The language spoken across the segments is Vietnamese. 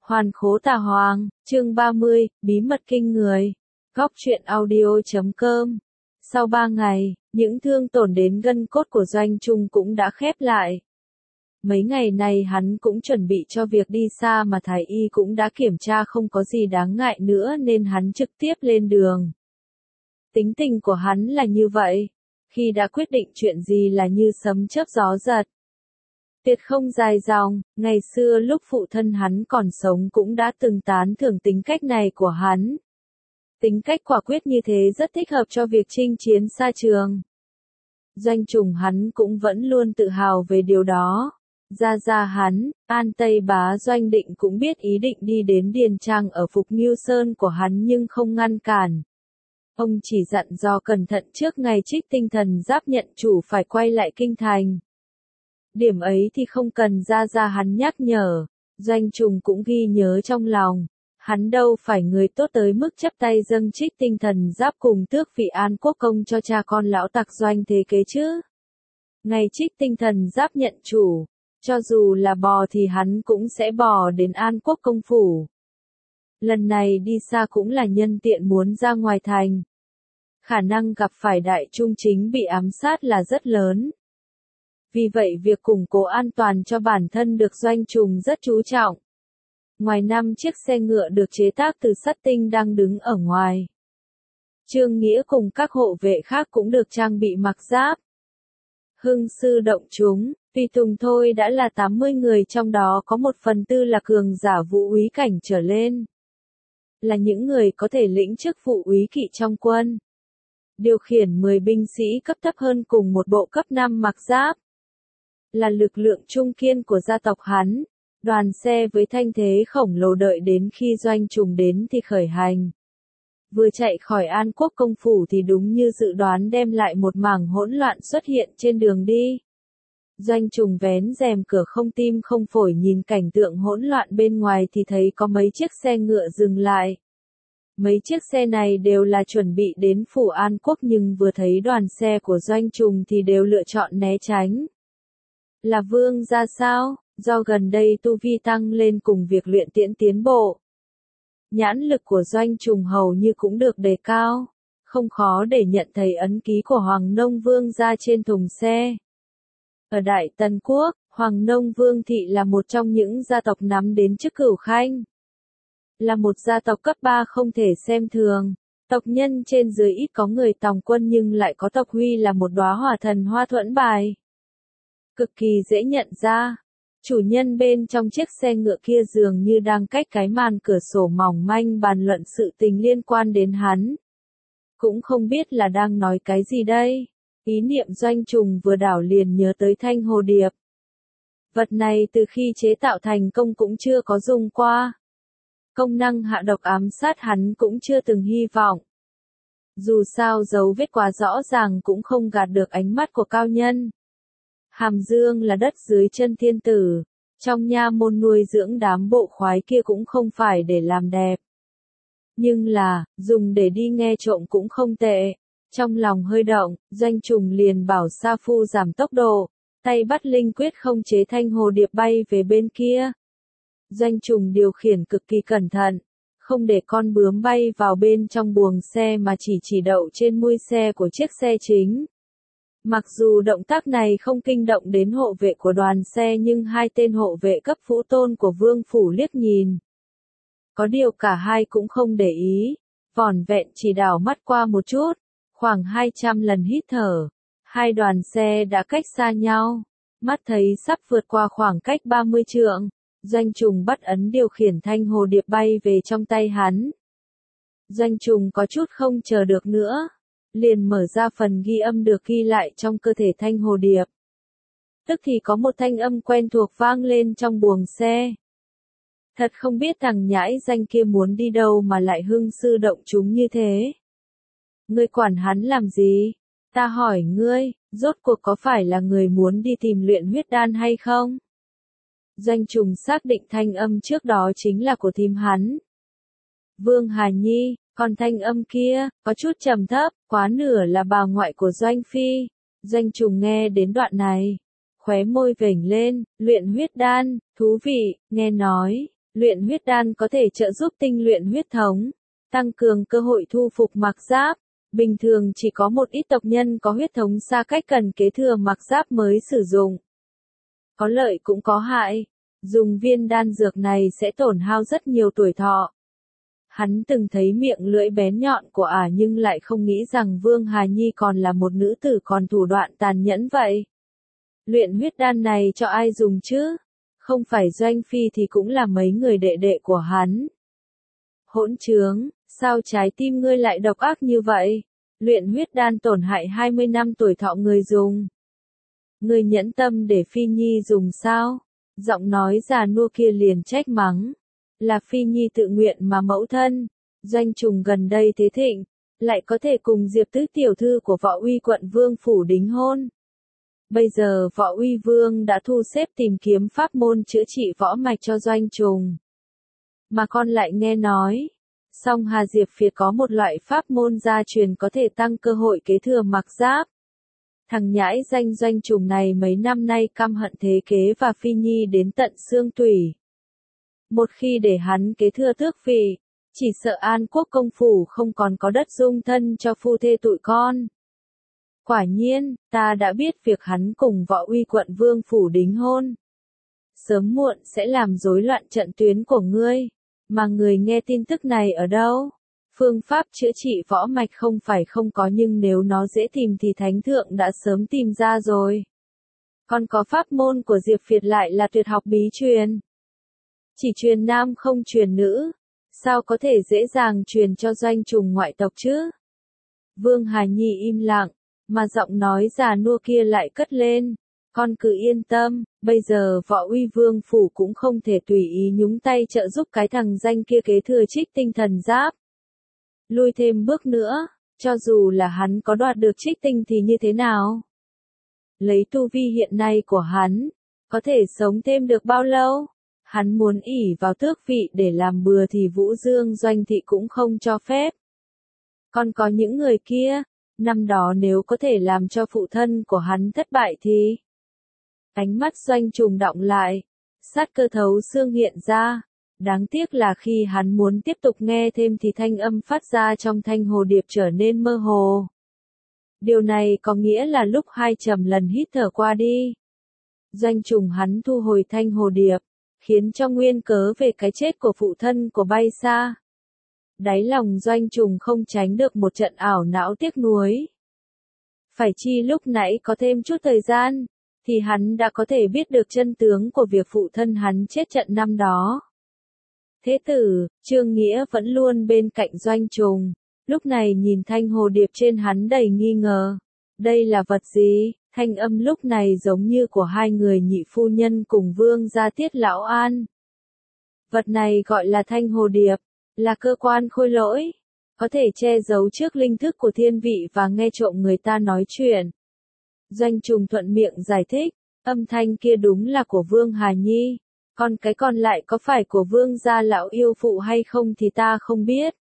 Hoàn khố tà hoàng, chương 30, bí mật kinh người. Góc truyện audio.com. Sau 3 ngày, những thương tổn đến gân cốt của Doanh Trung cũng đã khép lại. Mấy ngày này hắn cũng chuẩn bị cho việc đi xa mà thái y cũng đã kiểm tra không có gì đáng ngại nữa nên hắn trực tiếp lên đường. Tính tình của hắn là như vậy, khi đã quyết định chuyện gì là như sấm chớp gió giật. Tuyệt không dài dòng, ngày xưa lúc phụ thân hắn còn sống cũng đã từng tán thưởng tính cách này của hắn. Tính cách quả quyết như thế rất thích hợp cho việc chinh chiến xa trường. Doanh Trùng hắn cũng vẫn luôn tự hào về điều đó. Gia hắn, An Tây Bá Doanh Định cũng biết ý định đi đến Điền Trang ở Phục Ngưu Sơn của hắn nhưng không ngăn cản. Ông chỉ dặn dò cẩn thận trước ngày Trích Tinh Thần Giáp nhận chủ phải quay lại kinh thành. Điểm ấy thì không cần ra hắn nhắc nhở, Doanh Trùng cũng ghi nhớ trong lòng. Hắn đâu phải người tốt tới mức chấp tay dâng Trích Tinh Thần Giáp cùng tước vị An Quốc công cho cha con lão tặc Doanh Thế Kế chứ. Ngày Trích Tinh Thần Giáp nhận chủ, cho dù là bò thì hắn cũng sẽ bò đến An Quốc công phủ. Lần này đi xa cũng là nhân tiện muốn ra ngoài thành. Khả năng gặp phải đại trung chính bị ám sát là rất lớn. Vì vậy việc củng cố an toàn cho bản thân được Doanh Trùng rất chú trọng. Ngoài 5 chiếc xe ngựa được chế tác từ sắt tinh đang đứng ở ngoài. Trương Nghĩa cùng các hộ vệ khác cũng được trang bị mặc giáp. Hưng sư động chúng, tùy tùng thôi đã là 80 người, trong đó có 1/4 là cường giả vũ úy cảnh trở lên. Là những người có thể lĩnh chức vụ úy kỵ trong quân. Điều khiển 10 binh sĩ cấp thấp hơn cùng một bộ cấp 5 mặc giáp. Là lực lượng trung kiên của gia tộc hắn. Đoàn xe với thanh thế khổng lồ đợi đến khi Doanh Trùng đến thì khởi hành. Vừa chạy khỏi An Quốc công phủ thì đúng như dự đoán đem lại một mảng hỗn loạn xuất hiện trên đường đi. Doanh Trùng vén rèm cửa không tim không phổi nhìn cảnh tượng hỗn loạn bên ngoài thì thấy có mấy chiếc xe ngựa dừng lại. Mấy chiếc xe này đều là chuẩn bị đến phủ An Quốc nhưng vừa thấy đoàn xe của Doanh Trùng thì đều lựa chọn né tránh. Là vương gia sao? Do gần đây tu vi tăng lên cùng việc luyện tiễn tiến bộ. Nhãn lực của Doanh Trùng hầu như cũng được đề cao. Không khó để nhận thấy ấn ký của Hoàng Nông Vương gia trên thùng xe. Ở Đại Tần Quốc, Hoàng Nông Vương thị là một trong những gia tộc nắm đến chức cửu khanh. Là một gia tộc cấp 3 không thể xem thường. Tộc nhân trên dưới ít có người tòng quân nhưng lại có tộc huy là một đóa hỏa thần hoa thuẫn bài. Cực kỳ dễ nhận ra. Chủ nhân bên trong chiếc xe ngựa kia dường như đang cách cái màn cửa sổ mỏng manh bàn luận sự tình liên quan đến hắn. Cũng không biết là đang nói cái gì đây. Ý niệm Doanh Trùng vừa đảo liền nhớ tới thanh hồ điệp. Vật này từ khi chế tạo thành công cũng chưa có dùng qua. Công năng hạ độc ám sát hắn cũng chưa từng hy vọng. Dù sao dấu vết quá rõ ràng cũng không gạt được ánh mắt của cao nhân. Hàm Dương là đất dưới chân thiên tử, trong nha môn nuôi dưỡng đám bộ khoái kia cũng không phải để làm đẹp. Nhưng là, dùng để đi nghe trộm cũng không tệ. Trong lòng hơi động, Doanh Trùng liền bảo Sa Phu giảm tốc độ, tay bắt linh quyết không chế thanh hồ điệp bay về bên kia. Doanh Trùng điều khiển cực kỳ cẩn thận, không để con bướm bay vào bên trong buồng xe mà chỉ đậu trên mui xe của chiếc xe chính. Mặc dù động tác này không kinh động đến hộ vệ của đoàn xe nhưng hai tên hộ vệ cấp phủ tôn của vương phủ liếc nhìn. Có điều cả hai cũng không để ý, vỏn vẹn chỉ đảo mắt qua một chút, khoảng 200 lần hít thở. Hai đoàn xe đã cách xa nhau, mắt thấy sắp vượt qua khoảng cách 30 trượng. Doanh Trùng bắt ấn điều khiển thanh hồ điệp bay về trong tay hắn. Doanh Trùng có chút không chờ được nữa. Liền mở ra phần ghi âm được ghi lại trong cơ thể thanh hồ điệp. Tức thì có một thanh âm quen thuộc vang lên trong buồng xe. Thật không biết thằng nhãi danh kia muốn đi đâu mà lại hưng sư động chúng như thế. Ngươi quản hắn làm gì? Ta hỏi ngươi, rốt cuộc có phải là người muốn đi tìm luyện huyết đan hay không? Doanh Trùng xác định thanh âm trước đó chính là của thím hắn. Vương Hà Nhi. Còn thanh âm kia, có chút trầm thấp, quá nửa là bà ngoại của Doanh Phi. Doanh Trùng nghe đến đoạn này, khóe môi vểnh lên, luyện huyết đan, thú vị, nghe nói, Luyện huyết đan có thể trợ giúp tinh luyện huyết thống, tăng cường cơ hội thu phục mặc giáp. Bình thường chỉ có một ít tộc nhân có huyết thống xa cách cần kế thừa mặc giáp mới sử dụng. Có lợi cũng có hại. Dùng viên đan dược này sẽ tổn hao rất nhiều tuổi thọ. Hắn từng thấy miệng lưỡi bén nhọn của ả nhưng lại không nghĩ rằng Vương Hà Nhi còn là một nữ tử còn thủ đoạn tàn nhẫn vậy. Luyện huyết đan này cho ai dùng chứ? Không phải Doanh Phi thì cũng là mấy người đệ đệ của hắn. Hỗn trướng, sao trái tim ngươi lại độc ác như vậy? Luyện huyết đan tổn hại 20 năm tuổi thọ người dùng. Ngươi nhẫn tâm để Phi Nhi dùng sao? Giọng nói già nua kia liền trách mắng. Là Phi Nhi tự nguyện mà mẫu thân. Doanh Trùng gần đây thế thịnh, lại có thể cùng Diệp Tứ tiểu thư của Võ Uy quận Vương phủ đính hôn. Bây giờ Võ Uy Vương đã thu xếp tìm kiếm pháp môn chữa trị võ mạch cho Doanh Trùng. Mà con lại nghe nói, song Hà Diệp Phiệt có một loại pháp môn gia truyền có thể tăng cơ hội kế thừa mặc giáp. Thằng nhãi danh Doanh Trùng này mấy năm nay căm hận Thế Kế và Phi Nhi đến tận xương tủy. Một khi để hắn kế thừa tước vị, chỉ sợ An Quốc công phủ không còn có đất dung thân cho phu thê tụi con. Quả nhiên, ta đã biết việc hắn cùng Võ Uy quận Vương phủ đính hôn. Sớm muộn sẽ làm rối loạn trận tuyến của ngươi. Mà người nghe tin tức này ở đâu? Phương pháp chữa trị võ mạch không phải không có nhưng nếu nó dễ tìm thì Thánh Thượng đã sớm tìm ra rồi. Còn có pháp môn của Diệp Phiệt lại là tuyệt học bí truyền. Chỉ truyền nam không truyền nữ. Sao có thể dễ dàng truyền cho Doanh Trùng ngoại tộc chứ? Vương Hà Nhi im lặng, mà giọng nói già nua kia lại cất lên. Con cứ yên tâm, bây giờ Võ Uy Vương phủ cũng không thể tùy ý nhúng tay trợ giúp cái thằng danh kia kế thừa Trích Tinh thần giáp. Lui thêm bước nữa, cho dù là hắn có đoạt được Trích Tinh thì như thế nào? Lấy tu vi hiện nay của hắn, có thể sống thêm được bao lâu? Hắn muốn ỷ vào tước vị để làm bừa thì Vũ Dương Doanh thị cũng không cho phép. Còn có những người kia, năm đó nếu có thể làm cho phụ thân của hắn thất bại thì... Ánh mắt Doanh Trùng đọng lại, sát cơ thấu xương hiện ra. Đáng tiếc là khi hắn muốn tiếp tục nghe thêm thì thanh âm phát ra trong thanh hồ điệp trở nên mơ hồ. Điều này có nghĩa là lúc hai trầm lần hít thở qua đi. Doanh Trùng hắn thu hồi thanh hồ điệp, khiến cho nguyên cớ về cái chết của phụ thân của bay xa. Đáy lòng Doanh Trùng không tránh được một trận ảo não tiếc nuối. Phải chi lúc nãy có thêm chút thời gian, thì hắn đã có thể biết được chân tướng của việc phụ thân hắn chết trận năm đó. Thế tử, Trương Nghĩa vẫn luôn bên cạnh Doanh Trùng, lúc này nhìn thanh hồ điệp trên hắn đầy nghi ngờ. Đây là vật gì? Thanh âm lúc này giống như của hai người nhị phu nhân cùng Vương gia Tiết Lão An. Vật này gọi là thanh hồ điệp, là cơ quan khôi lỗi, có thể che giấu trước linh thức của thiên vị và nghe trộm người ta nói chuyện. Doanh Trùng thuận miệng giải thích, âm thanh kia đúng là của Vương Hà Nhi, còn cái còn lại có phải của Vương gia lão yêu phụ hay không thì ta không biết.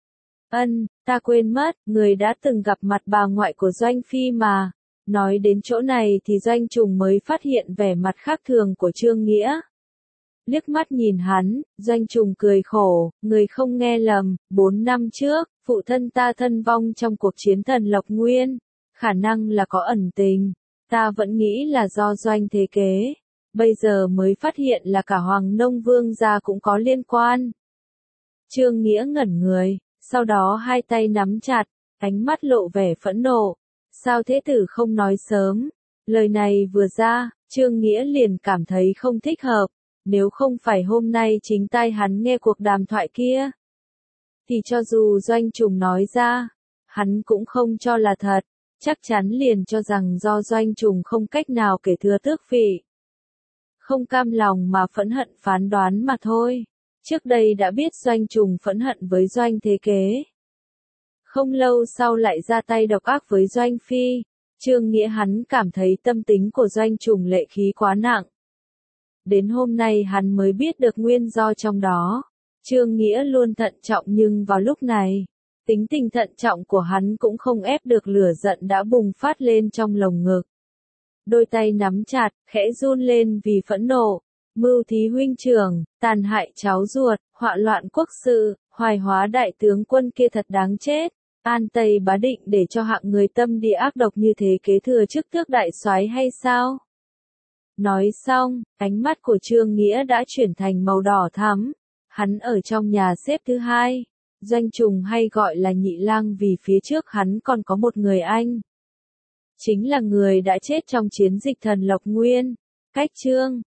Ta quên mất, người đã từng gặp mặt bà ngoại của Doanh Phi mà. Nói đến chỗ này thì Doanh Trùng mới phát hiện vẻ mặt khác thường của Trương Nghĩa. Liếc mắt nhìn hắn, Doanh Trùng cười khổ, người không nghe lầm, 4 năm trước, phụ thân ta thân vong trong cuộc chiến thần Lộc Nguyên. Khả năng là có ẩn tình, ta vẫn nghĩ là do Doanh Thế Kế. Bây giờ mới phát hiện là cả Hoàng Nông Vương gia cũng có liên quan. Trương Nghĩa ngẩn người, sau đó hai tay nắm chặt, ánh mắt lộ vẻ phẫn nộ. Sao thế tử không nói sớm? Lời này vừa ra, Trương Nghĩa liền cảm thấy không thích hợp. Nếu không phải hôm nay chính tai hắn nghe cuộc đàm thoại kia, thì cho dù Doanh Trùng nói ra, hắn cũng không cho là thật. Chắc chắn liền cho rằng do Doanh Trùng không cách nào kế thừa tước vị. Không cam lòng mà phẫn hận phán đoán mà thôi. Trước đây đã biết Doanh Trùng phẫn hận với Doanh Thế Kế. Không lâu sau lại ra tay độc ác với Doanh Phi. Trương Nghĩa hắn cảm thấy tâm tính của Doanh Trùng lệ khí quá nặng. Đến hôm nay hắn mới biết được nguyên do trong đó. Trương Nghĩa luôn thận trọng nhưng vào lúc này, tính tình thận trọng của hắn cũng không ép được lửa giận đã bùng phát lên trong lồng ngực. Đôi tay nắm chặt, khẽ run lên vì phẫn nộ, Mưu thí huynh trưởng, tàn hại cháu ruột, họa loạn quốc sự, hoài hóa đại tướng quân kia thật đáng chết. An Tây Bá định để cho hạng người tâm địa ác độc như thế kế thừa chức tước đại soái hay sao? Nói xong, ánh mắt của Trương Nghĩa đã chuyển thành màu đỏ thắm. Hắn ở trong nhà xếp thứ hai. Doanh Trùng hay gọi là Nhị Lang vì phía trước hắn còn có một người anh. Chính là người đã chết trong chiến dịch Thần Lộc Nguyên. Cách Trương